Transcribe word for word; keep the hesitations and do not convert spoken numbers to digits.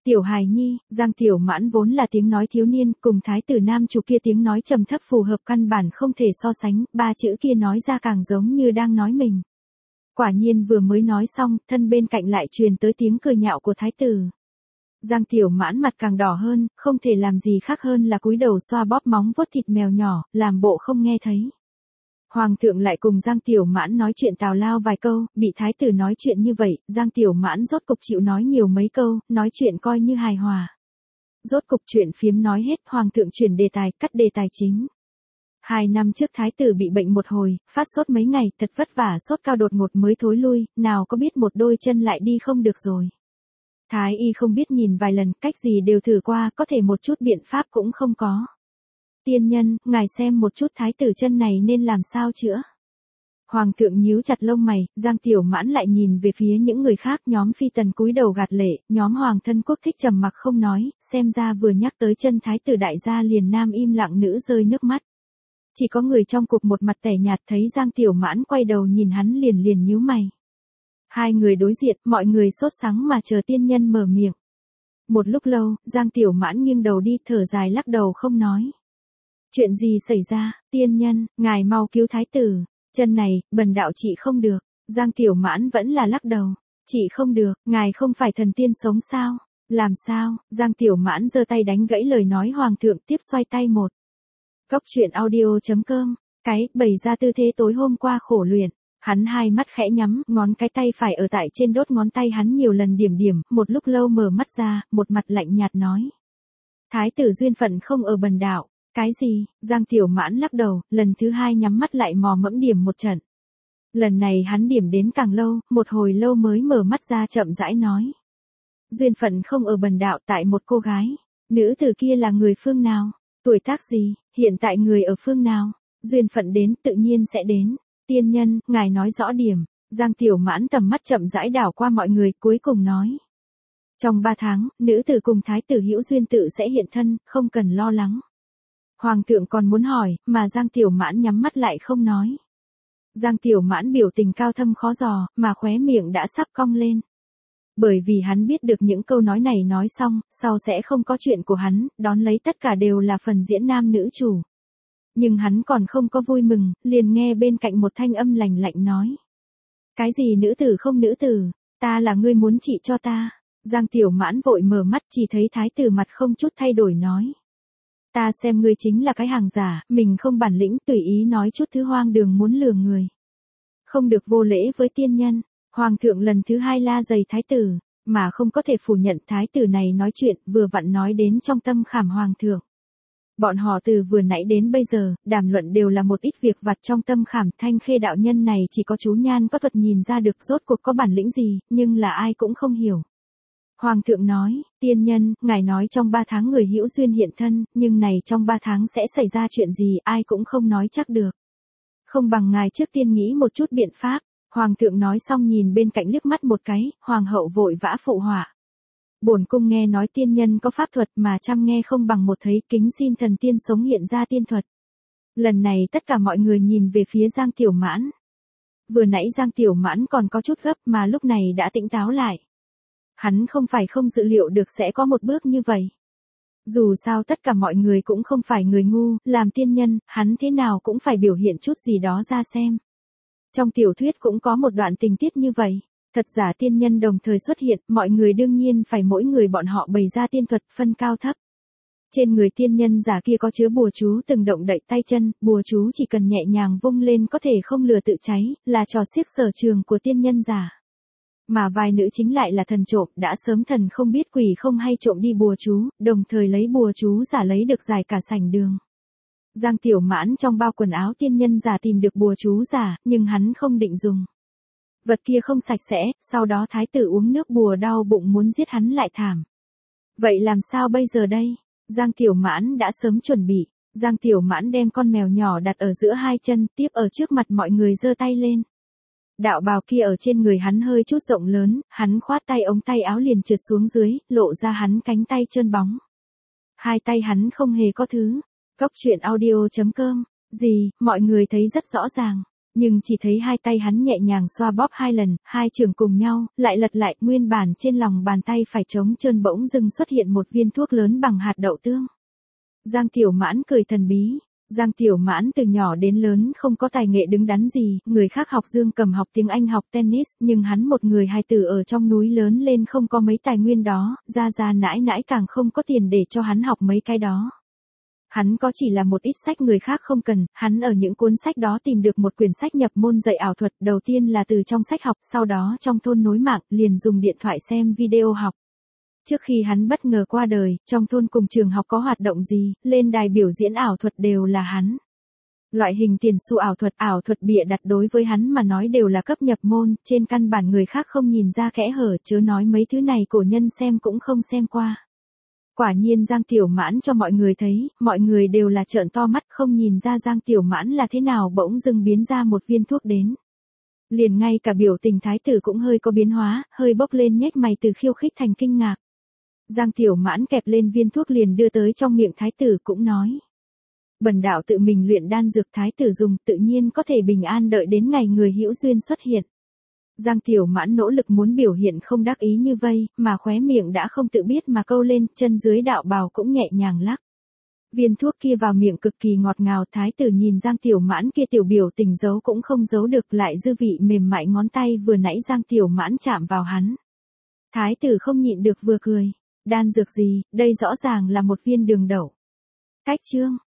Tiểu hài nhi, Giang Tiểu Mãn vốn là tiếng nói thiếu niên, cùng thái tử nam chủ kia tiếng nói trầm thấp phù hợp căn bản không thể so sánh, ba chữ kia nói ra càng giống như đang nói mình. Quả nhiên vừa mới nói xong, thân bên cạnh lại truyền tới tiếng cười nhạo của thái tử. Giang Tiểu Mãn mặt càng đỏ hơn, không thể làm gì khác hơn là cúi đầu xoa bóp móng vuốt thịt mèo nhỏ, làm bộ không nghe thấy. Hoàng thượng lại cùng Giang Tiểu Mãn nói chuyện tào lao vài câu, bị thái tử nói chuyện như vậy, Giang Tiểu Mãn rốt cục chịu nói nhiều mấy câu, nói chuyện coi như hài hòa. Rốt cục chuyện phiếm nói hết, Hoàng thượng chuyển đề tài, cắt đề tài chính. Hai năm trước thái tử bị bệnh một hồi, phát sốt mấy ngày, thật vất vả sốt cao đột ngột mới thối lui, nào có biết một đôi chân lại đi không được rồi. Thái y không biết nhìn vài lần, cách gì đều thử qua, có thể một chút biện pháp cũng không có. Tiên nhân, ngài xem một chút thái tử chân này nên làm sao chữa. Hoàng thượng nhíu chặt lông mày, Giang Tiểu Mãn lại nhìn về phía những người khác, nhóm phi tần cúi đầu gạt lệ, nhóm hoàng thân quốc thích trầm mặc không nói, xem ra vừa nhắc tới chân thái tử đại gia liền nam im lặng nữ rơi nước mắt. Chỉ có người trong cục một mặt tẻ nhạt thấy Giang Tiểu Mãn quay đầu nhìn hắn liền liền nhíu mày. Hai người đối diện, mọi người sốt sắng mà chờ tiên nhân mở miệng. Một lúc lâu, Giang Tiểu Mãn nghiêng đầu đi thở dài lắc đầu không nói. Chuyện gì xảy ra, tiên nhân, ngài mau cứu thái tử, chân này, bần đạo trị không được. Giang Tiểu Mãn vẫn là lắc đầu, trị không được, ngài không phải thần tiên sống sao, làm sao, Giang Tiểu Mãn giơ tay đánh gãy lời nói hoàng thượng tiếp xoay tay một. Góc truyện audio chấm com, cái, bày ra tư thế tối hôm qua khổ luyện. Hắn hai mắt khẽ nhắm, ngón cái tay phải ở tại trên đốt ngón tay hắn nhiều lần điểm điểm, một lúc lâu mở mắt ra, một mặt lạnh nhạt nói. Thái tử duyên phận không ở bần đạo. Cái gì, Giang Tiểu Mãn lắc đầu, lần thứ hai nhắm mắt lại mò mẫm điểm một trận. Lần này hắn điểm đến càng lâu, một hồi lâu mới mở mắt ra chậm rãi nói. Duyên phận không ở bần đạo tại một cô gái, nữ tử kia là người phương nào, tuổi tác gì, hiện tại người ở phương nào, duyên phận đến tự nhiên sẽ đến. Tiên nhân, ngài nói rõ điểm. Giang Tiểu Mãn tầm mắt chậm rãi đảo qua mọi người, cuối cùng nói. Trong ba tháng, nữ tử cùng thái tử hữu duyên tự sẽ hiện thân, không cần lo lắng. Hoàng thượng còn muốn hỏi, mà Giang Tiểu Mãn nhắm mắt lại không nói. Giang Tiểu Mãn biểu tình cao thâm khó dò, mà khóe miệng đã sắp cong lên. Bởi vì hắn biết được những câu nói này nói xong, sau sẽ không có chuyện của hắn, đón lấy tất cả đều là phần diễn nam nữ chủ. Nhưng hắn còn không có vui mừng, liền nghe bên cạnh một thanh âm lạnh lạnh nói. Cái gì nữ tử không nữ tử, ta là ngươi muốn trị cho ta. Giang Tiểu Mãn vội mở mắt chỉ thấy thái tử mặt không chút thay đổi nói. Ta xem ngươi chính là cái hàng giả, mình không bản lĩnh tùy ý nói chút thứ hoang đường muốn lừa người. Không được vô lễ với tiên nhân, hoàng thượng lần thứ hai la dày thái tử, mà không có thể phủ nhận thái tử này nói chuyện vừa vặn nói đến trong tâm khảm hoàng thượng. Bọn họ từ vừa nãy đến bây giờ, đàm luận đều là một ít việc vặt trong tâm khảm Thanh Khê đạo nhân này chỉ có chú Nhan có thuật nhìn ra được rốt cuộc có bản lĩnh gì, nhưng là ai cũng không hiểu. Hoàng thượng nói, tiên nhân, ngài nói trong ba tháng người hữu duyên hiện thân, nhưng này trong ba tháng sẽ xảy ra chuyện gì ai cũng không nói chắc được. Không bằng ngài trước tiên nghĩ một chút biện pháp. Hoàng thượng nói xong nhìn bên cạnh liếc mắt một cái, hoàng hậu vội vã phụ họa. Bổn cung nghe nói tiên nhân có pháp thuật mà chăm nghe không bằng một thấy, kính xin thần tiên sống hiện ra tiên thuật. Lần này tất cả mọi người nhìn về phía Giang Tiểu Mãn. Vừa nãy Giang Tiểu Mãn còn có chút gấp mà lúc này đã tỉnh táo lại. Hắn không phải không dự liệu được sẽ có một bước như vậy. Dù sao tất cả mọi người cũng không phải người ngu, làm tiên nhân, hắn thế nào cũng phải biểu hiện chút gì đó ra xem. Trong tiểu thuyết cũng có một đoạn tình tiết như vậy. Thật giả tiên nhân đồng thời xuất hiện, mọi người đương nhiên phải mỗi người bọn họ bày ra tiên thuật phân cao thấp. Trên người tiên nhân giả kia có chứa bùa chú từng động đậy tay chân, bùa chú chỉ cần nhẹ nhàng vung lên có thể không lừa tự cháy, là trò xiếc sở trường của tiên nhân giả. Mà vài nữ chính lại là thần trộm, đã sớm thần không biết quỷ không hay trộm đi bùa chú, đồng thời lấy bùa chú giả lấy được dài cả sảnh đường. Giang Tiểu Mãn trong bao quần áo tiên nhân giả tìm được bùa chú giả, nhưng hắn không định dùng. Vật kia không sạch sẽ, sau đó thái tử uống nước bùa đau bụng muốn giết hắn lại thảm. Vậy làm sao bây giờ đây? Giang Tiểu Mãn đã sớm chuẩn bị. Giang Tiểu Mãn đem con mèo nhỏ đặt ở giữa hai chân, tiếp ở trước mặt mọi người giơ tay lên. Đạo bào kia ở trên người hắn hơi chút rộng lớn, hắn khoát tay ống tay áo liền trượt xuống dưới, lộ ra hắn cánh tay trơn bóng. Hai tay hắn không hề có thứ. Góc truyện audio chấm com. Gì, mọi người thấy rất rõ ràng. nhưng chỉ thấy hai tay hắn nhẹ nhàng xoa bóp hai lần, hai trường cùng nhau, lại lật lại, nguyên bản trên lòng bàn tay phải trống trơn bỗng dưng xuất hiện một viên thuốc lớn bằng hạt đậu tương. Giang Tiểu Mãn cười thần bí. Giang Tiểu Mãn từ nhỏ đến lớn không có tài nghệ đứng đắn gì, người khác học dương cầm học tiếng Anh học tennis, nhưng hắn một người hài tử ở trong núi lớn lên không có mấy tài nguyên đó, ra ra nãi nãi càng không có tiền để cho hắn học mấy cái đó. Hắn có chỉ là một ít sách người khác không cần, hắn ở những cuốn sách đó tìm được một quyển sách nhập môn dạy ảo thuật, đầu tiên là từ trong sách học, sau đó trong thôn nối mạng, liền dùng điện thoại xem video học. Trước khi hắn bất ngờ qua đời, trong thôn cùng trường học có hoạt động gì, lên đài biểu diễn ảo thuật đều là hắn. Loại hình tiền xu ảo thuật, ảo thuật bịa đặt đối với hắn mà nói đều là cấp nhập môn, trên căn bản người khác không nhìn ra kẽ hở, chớ nói mấy thứ này cổ nhân xem cũng không xem qua. Quả nhiên Giang Tiểu Mãn cho mọi người thấy, mọi người đều là trợn to mắt không nhìn ra Giang Tiểu Mãn là thế nào bỗng dưng biến ra một viên thuốc đến. Liền ngay cả biểu tình thái tử cũng hơi có biến hóa, hơi bốc lên nhếch mày từ khiêu khích thành kinh ngạc. Giang Tiểu Mãn kẹp lên viên thuốc liền đưa tới trong miệng thái tử cũng nói. Bần đạo tự mình luyện đan dược thái tử dùng tự nhiên có thể bình an đợi đến ngày người hữu duyên xuất hiện. Giang Tiểu Mãn nỗ lực muốn biểu hiện không đắc ý như vây, mà khóe miệng đã không tự biết mà câu lên, chân dưới đạo bào cũng nhẹ nhàng lắc. Viên thuốc kia vào miệng cực kỳ ngọt ngào, thái tử nhìn Giang Tiểu Mãn kia tiểu biểu tình giấu cũng không giấu được, lại dư vị mềm mại ngón tay vừa nãy Giang Tiểu Mãn chạm vào hắn. Thái tử không nhịn được vừa cười. Đan dược gì, đây rõ ràng là một viên đường đậu. Cách chương.